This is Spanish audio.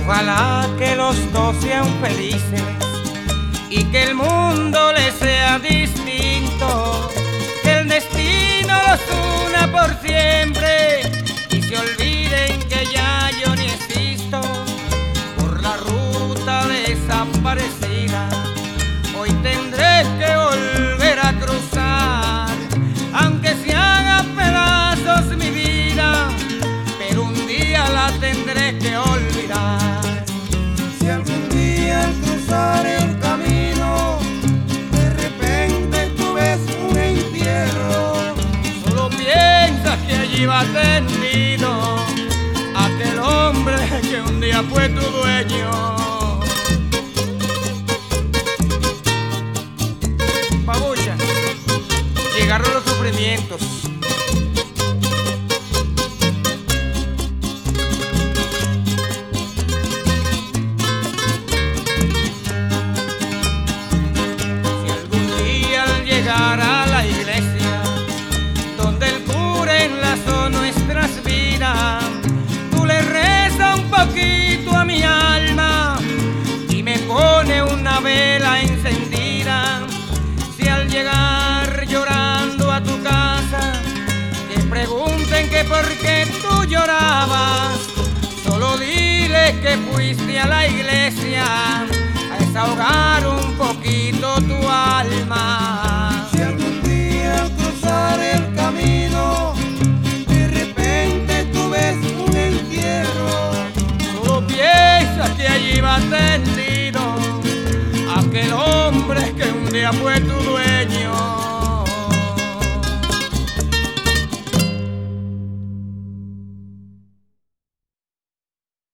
Ojalá que los dos sean felices y que el mundo les sea distinto, que el destino los una por siempre y se olviden que ya yo ni existo. Por la ruta desaparecida hoy tendré que volver a cruzar, aunque se haga pedazos mi vida, pero un día la tendré que olvidar. Si algún día al cruzar el camino de repente tú ves un entierro, solo piensa que allí va tendido aquel hombre que un día fue tu dueño. Babucha, llegaron los sufrimientos. A la iglesia donde el cura enlazó nuestras vidas, tú le rezas un poquito a mi alma y me pone una vela encendida. Si al llegar llorando a tu casa te pregunten que por qué tú llorabas, solo dile que fuiste a la iglesia a desahogar un poquito tu alma. Si algún día al cruzar el camino de repente tú ves un entierro, solo piensa que allí va tendido aquel hombre que un día fue tu dueño.